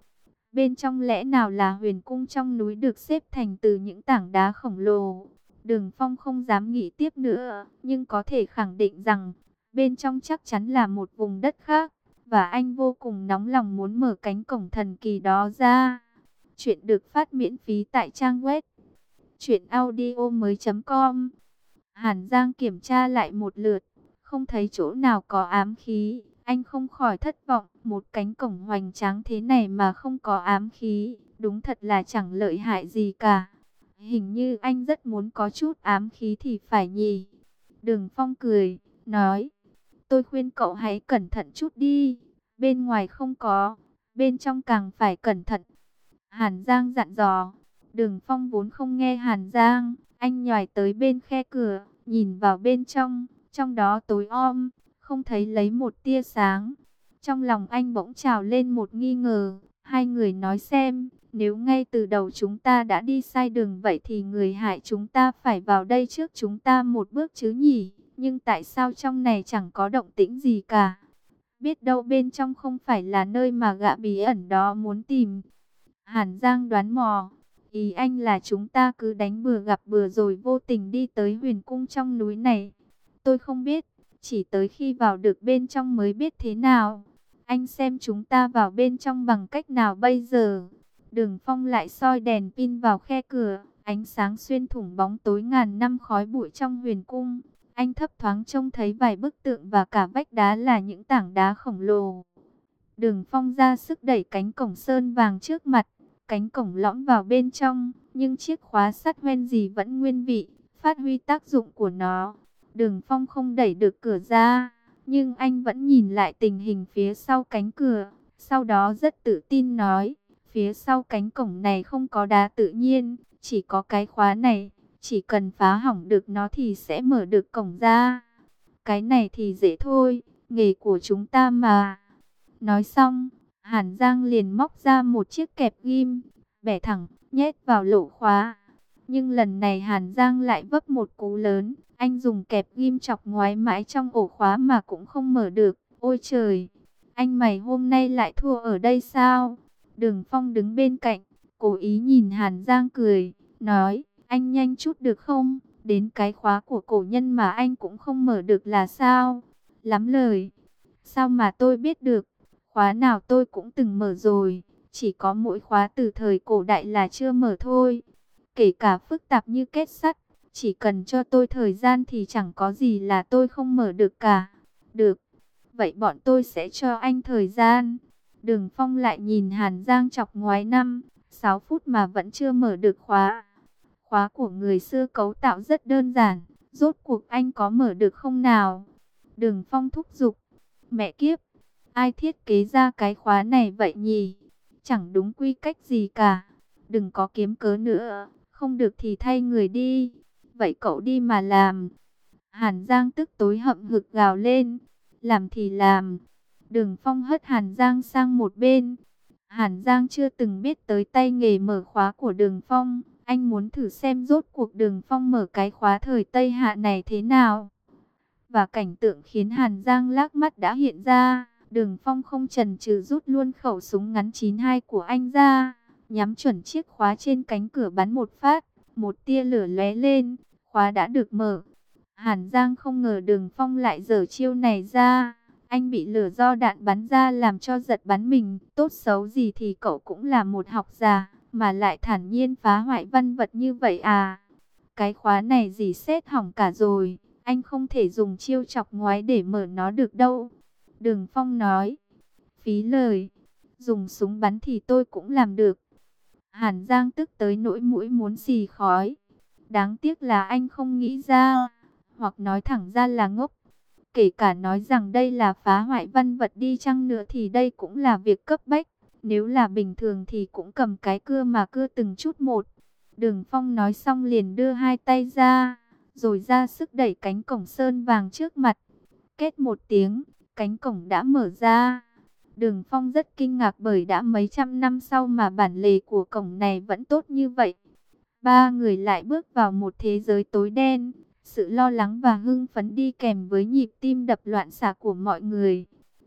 Bên trong lẽ nào là huyền cung trong núi được xếp thành từ những tảng đá khổng lồ. Đường Phong không dám nghĩ tiếp nữa, nhưng có thể khẳng định rằng bên trong chắc chắn là một vùng đất khác, và anh vô cùng nóng lòng muốn mở cánh cổng thần kỳ đó ra. Chuyện được phát miễn phí tại trang web truyện audio mới chấm com. Hàn Giang kiểm tra lại một lượt, không thấy chỗ nào có ám khí. Anh không khỏi thất vọng, một cánh cổng hoành tráng thế này mà không có ám khí, đúng thật là chẳng lợi hại gì cả. Hình như anh rất muốn có chút ám khí thì phải nhỉ. Đường Phong cười, nói, tôi khuyên cậu hãy cẩn thận chút đi. Bên ngoài không có, bên trong càng phải cẩn thận. Hàn Giang dặn dò. Đường Phong vốn không nghe Hàn Giang, anh nhòi tới bên khe cửa, nhìn vào bên trong, trong đó tối om, không thấy lấy một tia sáng. Trong lòng anh bỗng trào lên một nghi ngờ, hai người nói xem, nếu ngay từ đầu chúng ta đã đi sai đường vậy thì người hại chúng ta phải vào đây trước chúng ta một bước chứ nhỉ? Nhưng tại sao trong này chẳng có động tĩnh gì cả? Biết đâu bên trong không phải là nơi mà gã bí ẩn đó muốn tìm. Hàn Giang đoán mò, ý anh là chúng ta cứ đánh bừa gặp bừa rồi vô tình đi tới huyền cung trong núi này. Tôi không biết, chỉ tới khi vào được bên trong mới biết thế nào. Anh xem chúng ta vào bên trong bằng cách nào bây giờ? Đường Phong lại soi đèn pin vào khe cửa, ánh sáng xuyên thủng bóng tối ngàn năm khói bụi trong huyền cung. Anh thấp thoáng trông thấy vài bức tượng và cả vách đá là những tảng đá khổng lồ. Đường Phong ra sức đẩy cánh cổng sơn vàng trước mặt. Cánh cổng lõm vào bên trong, nhưng chiếc khóa sắt hoen gì vẫn nguyên vị, phát huy tác dụng của nó. Đường Phong không đẩy được cửa ra, nhưng anh vẫn nhìn lại tình hình phía sau cánh cửa. Sau đó rất tự tin nói, phía sau cánh cổng này không có đá tự nhiên, chỉ có cái khóa này. Chỉ cần phá hỏng được nó thì sẽ mở được cổng ra. Cái này thì dễ thôi, nghề của chúng ta mà. Nói xong, Hàn Giang liền móc ra một chiếc kẹp ghim, bẻ thẳng, nhét vào lỗ khóa. Nhưng lần này Hàn Giang lại vấp một cú lớn, anh dùng kẹp ghim chọc ngoái mãi trong ổ khóa mà cũng không mở được. Ôi trời, anh mày hôm nay lại thua ở đây sao? Đường Phong đứng bên cạnh, cố ý nhìn Hàn Giang cười, nói, anh nhanh chút được không? Đến cái khóa của cổ nhân mà anh cũng không mở được là sao? Lắm lời, sao mà tôi biết được? Khóa nào tôi cũng từng mở rồi, chỉ có mỗi khóa từ thời cổ đại là chưa mở thôi. Kể cả phức tạp như kết sắt, chỉ cần cho tôi thời gian thì chẳng có gì là tôi không mở được cả. Được, vậy bọn tôi sẽ cho anh thời gian. Đường Phong lại nhìn Hàn Giang chọc ngoái năm, sáu phút mà vẫn chưa mở được khóa. Khóa của người xưa cấu tạo rất đơn giản, rốt cuộc anh có mở được không nào? Đường Phong thúc giục, mẹ kiếp, ai thiết kế ra cái khóa này vậy nhỉ? Chẳng đúng quy cách gì cả. Đừng có kiếm cớ nữa, không được thì thay người đi. Vậy cậu đi mà làm. Hàn Giang tức tối hậm hực gào lên. Làm thì làm. Đường Phong hất Hàn Giang sang một bên. Hàn Giang chưa từng biết tới tay nghề mở khóa của Đường Phong. Anh muốn thử xem rốt cuộc Đường Phong mở cái khóa thời Tây Hạ này thế nào. Và cảnh tượng khiến Hàn Giang lác mắt đã hiện ra. Đường Phong không chần chừ rút luôn khẩu súng ngắn chín hai của anh ra, nhắm chuẩn chiếc khóa trên cánh cửa bắn một phát, một tia lửa lóe lên, khóa đã được mở. Hàn Giang không ngờ Đường Phong lại giở chiêu này ra, anh bị lửa do đạn bắn ra làm cho giật bắn mình, tốt xấu gì thì cậu cũng là một học giả, mà lại thản nhiên phá hoại văn vật như vậy à. Cái khóa này dỉ sét hỏng cả rồi, anh không thể dùng chiêu chọc ngoái để mở nó được đâu. Đường Phong nói, phí lời, dùng súng bắn thì tôi cũng làm được. Hàn Giang tức tới nỗi mũi muốn xì khói. Đáng tiếc là anh không nghĩ ra, hoặc nói thẳng ra là ngốc. Kể cả nói rằng đây là phá hoại văn vật đi chăng nữa thì đây cũng là việc cấp bách. Nếu là bình thường thì cũng cầm cái cưa mà cưa từng chút một. Đường Phong nói xong liền đưa hai tay ra, rồi ra sức đẩy cánh cổng sơn vàng trước mặt. Két một tiếng, cánh cổng đã mở ra. Đường Phong rất kinh ngạc bởi đã mấy trăm năm sau mà bản lề của cổng này vẫn tốt như vậy. Ba người lại bước vào một thế giới tối đen. Sự lo lắng và hưng phấn đi kèm với nhịp tim đập loạn xạ của mọi người.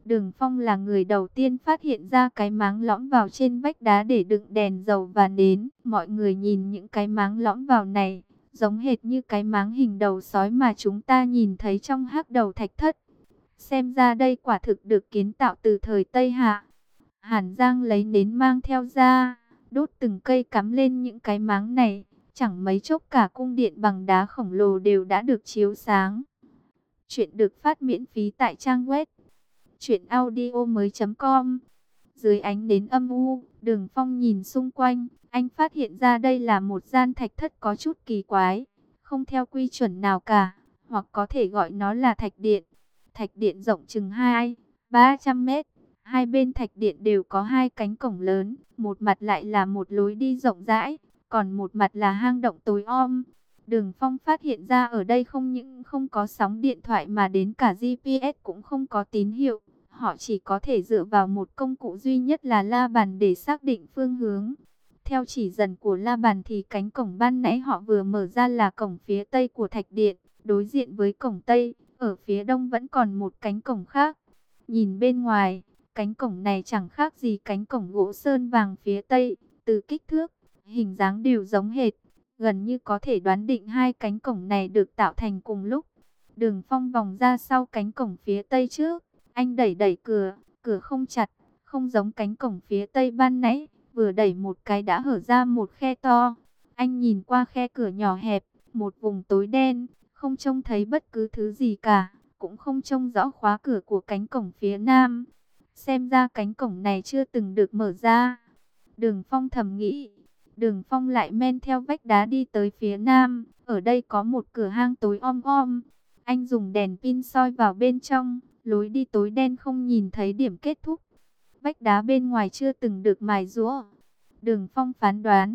Đường Phong là người đầu tiên phát hiện ra cái máng lõm vào trên vách đá để đựng đèn dầu và nến. Mọi người nhìn những cái máng lõm vào này, giống hệt như cái máng hình đầu sói mà chúng ta nhìn thấy trong Hắc Đầu Thạch Thất. Xem ra đây quả thực được kiến tạo từ thời Tây Hạ. Hàn Giang lấy nến mang theo ra, đốt từng cây cắm lên những cái máng này. Chẳng mấy chốc cả cung điện bằng đá khổng lồ đều đã được chiếu sáng. Chuyện được phát miễn phí tại trang web truyện audio mới chấm com. Dưới ánh nến âm u, Đường Phong nhìn xung quanh, anh phát hiện ra đây là một gian thạch thất có chút kỳ quái, không theo quy chuẩn nào cả, hoặc có thể gọi nó là thạch điện. Thạch điện rộng chừng hai ba trăm mét, hai bên thạch điện đều có hai cánh cổng lớn, một mặt lại là một lối đi rộng rãi, còn một mặt là hang động tối om. Đường Phong phát hiện ra ở đây không những không có sóng điện thoại mà đến cả giê pê ét cũng không có tín hiệu. Họ chỉ có thể dựa vào một công cụ duy nhất là la bàn để xác định phương hướng. Theo chỉ dẫn của la bàn thì cánh cổng ban nãy họ vừa mở ra là cổng phía tây của thạch điện. Đối diện với cổng tây, ở phía đông vẫn còn một cánh cổng khác. Nhìn bên ngoài, cánh cổng này chẳng khác gì cánh cổng gỗ sơn vàng phía tây. Từ kích thước, hình dáng đều giống hệt. Gần như có thể đoán định hai cánh cổng này được tạo thành cùng lúc. Đường Phong vòng ra sau cánh cổng phía tây trước. Anh đẩy đẩy cửa, cửa không chặt, không giống cánh cổng phía tây ban nãy. Vừa đẩy một cái đã hở ra một khe to. Anh nhìn qua khe cửa nhỏ hẹp, một vùng tối đen, không trông thấy bất cứ thứ gì cả. Cũng không trông rõ khóa cửa của cánh cổng phía nam. Xem ra cánh cổng này chưa từng được mở ra. Đường Phong thầm nghĩ. Đường Phong lại men theo vách đá đi tới phía nam. Ở đây có một cửa hang tối om om. Anh dùng đèn pin soi vào bên trong. Lối đi tối đen không nhìn thấy điểm kết thúc. Vách đá bên ngoài chưa từng được mài giũa. Đường Phong phán đoán.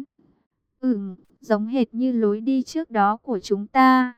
Ừm, giống hệt như lối đi trước đó của chúng ta.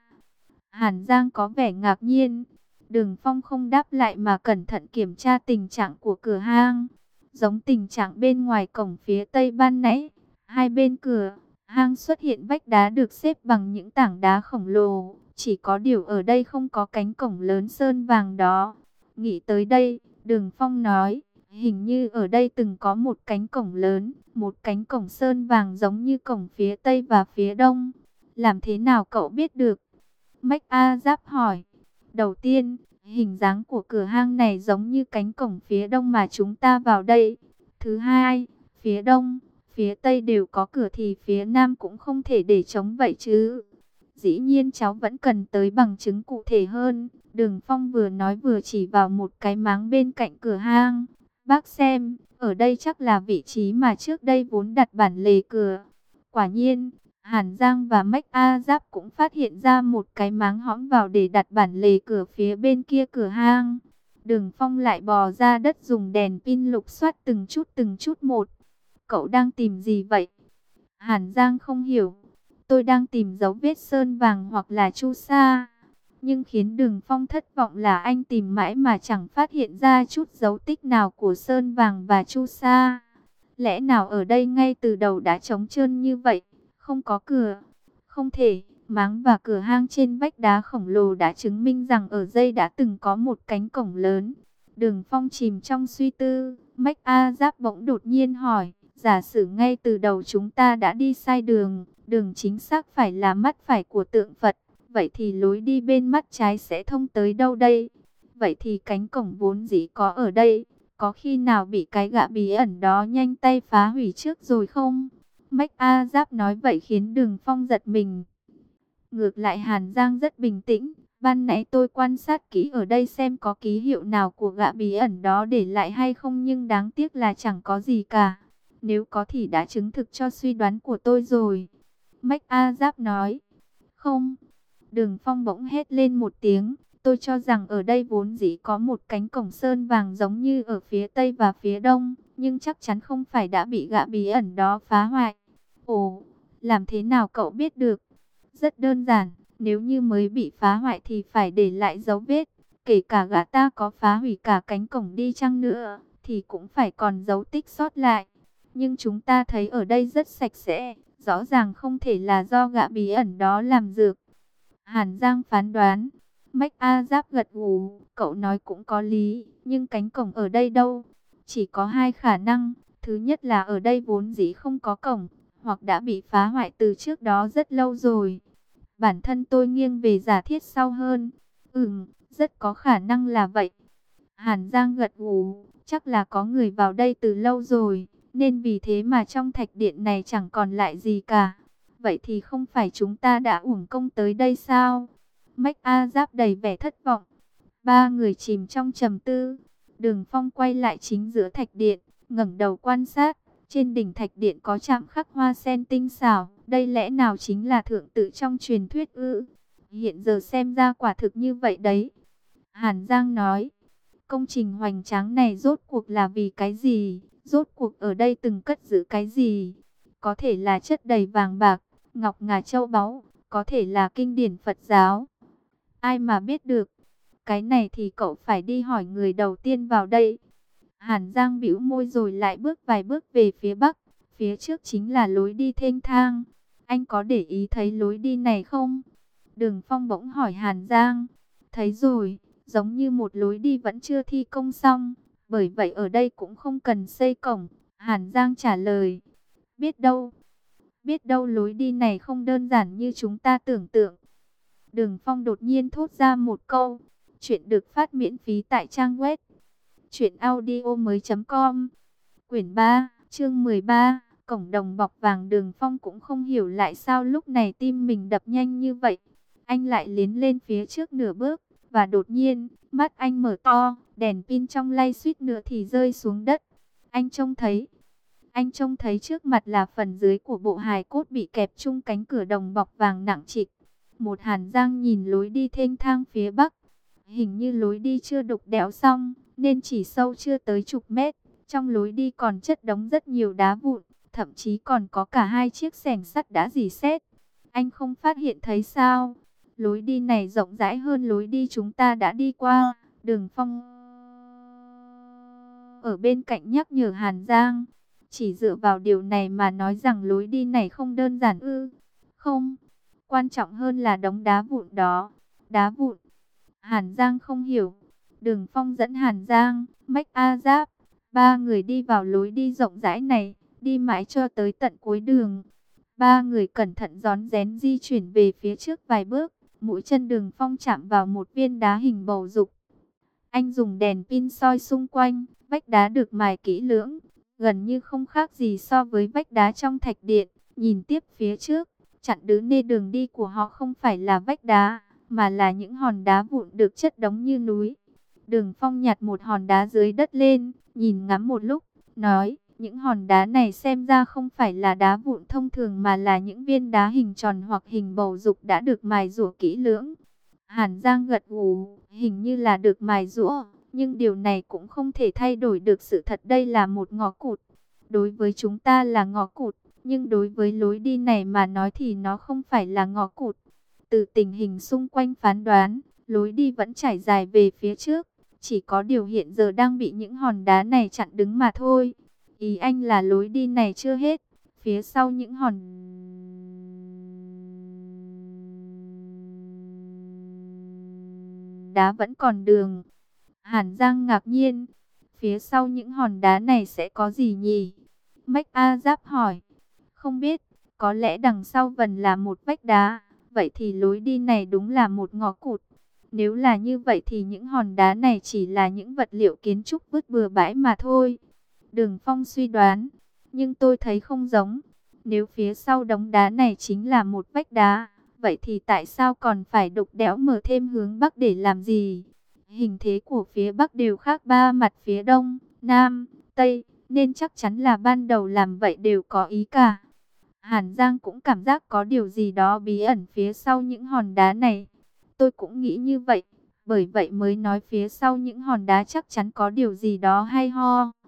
Hàn Giang có vẻ ngạc nhiên. Đường Phong không đáp lại mà cẩn thận kiểm tra tình trạng của cửa hang. Giống tình trạng bên ngoài cổng phía tây ban nãy. Hai bên cửa hang xuất hiện vách đá được xếp bằng những tảng đá khổng lồ. Chỉ có điều ở đây không có cánh cổng lớn sơn vàng đó. Nghĩ tới đây, Đường Phong nói, hình như ở đây từng có một cánh cổng lớn, một cánh cổng sơn vàng giống như cổng phía tây và phía đông. Làm thế nào cậu biết được? Mách A Giáp hỏi. Đầu tiên, hình dáng của cửa hang này giống như cánh cổng phía đông mà chúng ta vào đây. Thứ hai, phía đông, phía tây đều có cửa thì phía nam cũng không thể để trống vậy chứ. Dĩ nhiên cháu vẫn cần tới bằng chứng cụ thể hơn. Đường Phong vừa nói vừa chỉ vào một cái máng bên cạnh cửa hang. Bác xem, ở đây chắc là vị trí mà trước đây vốn đặt bản lề cửa. Quả nhiên, Hàn Giang và Mách A Giáp cũng phát hiện ra một cái máng hõm vào để đặt bản lề cửa phía bên kia cửa hang. Đường Phong lại bò ra đất dùng đèn pin lục soát từng chút từng chút một. Cậu đang tìm gì vậy? Hàn Giang không hiểu. Tôi đang tìm dấu vết sơn vàng hoặc là chu sa. Nhưng khiến Đường Phong thất vọng là anh tìm mãi mà chẳng phát hiện ra chút dấu tích nào của sơn vàng và chu sa. Lẽ nào ở đây ngay từ đầu đã trống trơn như vậy, không có cửa? Không thể, máng và cửa hang trên vách đá khổng lồ đã chứng minh rằng ở đây đã từng có một cánh cổng lớn. Đường Phong chìm trong suy tư, Mách A Giáp bỗng đột nhiên hỏi, giả sử ngay từ đầu chúng ta đã đi sai đường, đường chính xác phải là mắt phải của tượng Phật. Vậy thì lối đi bên mắt trái sẽ thông tới đâu đây? Vậy thì cánh cổng vốn dĩ có ở đây, có khi nào bị cái gã bí ẩn đó nhanh tay phá hủy trước rồi không? Mách A Giáp nói vậy khiến Đường Phong giật mình. Ngược lại Hàn Giang rất bình tĩnh. Ban nãy tôi quan sát kỹ ở đây xem có ký hiệu nào của gã bí ẩn đó để lại hay không, nhưng đáng tiếc là chẳng có gì cả. Nếu có thì đã chứng thực cho suy đoán của tôi rồi. Mách A Giáp nói. Không. Đường Phong bỗng hét lên một tiếng. Tôi cho rằng ở đây vốn dĩ có một cánh cổng sơn vàng giống như ở phía tây và phía đông. Nhưng chắc chắn không phải đã bị gã bí ẩn đó phá hoại. Ồ, làm thế nào cậu biết được? Rất đơn giản. Nếu như mới bị phá hoại thì phải để lại dấu vết. Kể cả gã ta có phá hủy cả cánh cổng đi chăng nữa, thì cũng phải còn dấu tích sót lại. Nhưng chúng ta thấy ở đây rất sạch sẽ. Rõ ràng không thể là do gã bí ẩn đó làm dược. Hàn Giang phán đoán. Mách A Giáp gật gù, cậu nói cũng có lý, Nhưng cánh cổng ở đây đâu? Chỉ có hai khả năng. Thứ nhất là ở đây vốn dĩ không có cổng, hoặc đã bị phá hoại từ trước đó rất lâu rồi. Bản thân tôi nghiêng về giả thiết sau hơn. Ừm, rất có khả năng là vậy. Hàn Giang gật gù, chắc là có người vào đây từ lâu rồi, nên vì thế mà trong thạch điện này chẳng còn lại gì cả. Vậy thì không phải chúng ta đã uổng công tới đây sao? Mách A Giáp đầy vẻ thất vọng. Ba người chìm trong trầm tư. Đường Phong quay lại chính giữa thạch điện, ngẩng đầu quan sát. Trên đỉnh thạch điện có chạm khắc hoa sen tinh xảo. Đây lẽ nào chính là thượng tự trong truyền thuyết ư? Hiện giờ xem ra quả thực như vậy đấy. Hàn Giang nói, công trình hoành tráng này rốt cuộc là vì cái gì? Rốt cuộc ở đây từng cất giữ cái gì? Có thể là chất đầy vàng bạc, ngọc ngà châu báu, có thể là kinh điển Phật giáo. Ai mà biết được? Cái này thì cậu phải đi hỏi người đầu tiên vào đây. Hàn Giang bĩu môi rồi lại bước vài bước về phía bắc. Phía trước chính là lối đi thênh thang. Anh có để ý thấy lối đi này không? Đường Phong bỗng hỏi Hàn Giang. Thấy rồi, giống như một lối đi vẫn chưa thi công xong. Bởi vậy ở đây cũng không cần xây cổng. Hàn Giang trả lời. Biết đâu, biết đâu lối đi này không đơn giản như chúng ta tưởng tượng. Đường Phong đột nhiên thốt ra một câu. Chuyện được phát miễn phí tại trang web truyện audio mới chấm com. Quyển ba, chương mười ba, cổng đồng bọc vàng. Đường Phong cũng không hiểu lại sao lúc này tim mình đập nhanh như vậy. Anh lại tiến lên phía trước nửa bước, và đột nhiên, mắt anh mở to, đèn pin trong lay suýt nữa thì rơi xuống đất. Anh trông thấy, anh trông thấy trước mặt là phần dưới của bộ hài cốt bị kẹp chung cánh cửa đồng bọc vàng nặng trịch. Một Hàn Giang nhìn lối đi thênh thang phía bắc. Hình như lối đi chưa đục đẽo xong, nên chỉ sâu chưa tới chục mét. Trong lối đi còn chất đống rất nhiều đá vụn, thậm chí còn có cả hai chiếc xẻng sắt đã rỉ sét. Anh không phát hiện thấy sao? Lối đi này rộng rãi hơn lối đi chúng ta đã đi qua. Đường Phong ở bên cạnh nhắc nhở Hàn Giang. Chỉ dựa vào điều này mà nói rằng lối đi này không đơn giản ư? Không, quan trọng hơn là đống đá vụn đó. Đá vụn? Hàn Giang không hiểu. Đường Phong dẫn Hàn Giang, Mách A Giáp, ba người đi vào lối đi rộng rãi này, đi mãi cho tới tận cuối đường. Ba người cẩn thận rón rén di chuyển về phía trước vài bước, mũi chân Đường Phong chạm vào một viên đá hình bầu dục. Anh dùng đèn pin soi xung quanh, vách đá được mài kỹ lưỡng, gần như không khác gì so với vách đá trong thạch điện. Nhìn tiếp phía trước, chặn đứng nê đường đi của họ không phải là vách đá, mà là những hòn đá vụn được chất đống như núi. Đường Phong nhặt một hòn đá dưới đất lên, nhìn ngắm một lúc, nói, những hòn đá này xem ra không phải là đá vụn thông thường mà là những viên đá hình tròn hoặc hình bầu dục đã được mài rũa kỹ lưỡng. Hàn Giang gật gù, hình như là được mài rũa, nhưng điều này cũng không thể thay đổi được sự thật đây là một ngõ cụt. Đối với chúng ta là ngõ cụt, nhưng đối với lối đi này mà nói thì nó không phải là ngõ cụt. Từ tình hình xung quanh phán đoán, lối đi vẫn trải dài về phía trước, chỉ có điều hiện giờ đang bị những hòn đá này chặn đứng mà thôi. Ý anh là lối đi này chưa hết, phía sau những hòn đá vẫn còn đường. Hàn Giang ngạc nhiên, phía sau những hòn đá này sẽ có gì nhỉ? Mách A Giáp hỏi, không biết, có lẽ đằng sau vần là một vách đá. Vậy thì lối đi này đúng là một ngõ cụt. Nếu là như vậy thì những hòn đá này chỉ là những vật liệu kiến trúc vứt bừa bãi mà thôi. Đường Phong suy đoán, nhưng tôi thấy không giống. Nếu phía sau đống đá này chính là một vách đá, vậy thì tại sao còn phải đục đẽo mở thêm hướng bắc để làm gì? Hình thế của phía bắc đều khác ba mặt phía đông, nam, tây, nên chắc chắn là ban đầu làm vậy đều có ý cả. Hàn Giang cũng cảm giác có điều gì đó bí ẩn phía sau những hòn đá này. Tôi cũng nghĩ như vậy, bởi vậy mới nói phía sau những hòn đá chắc chắn có điều gì đó hay ho.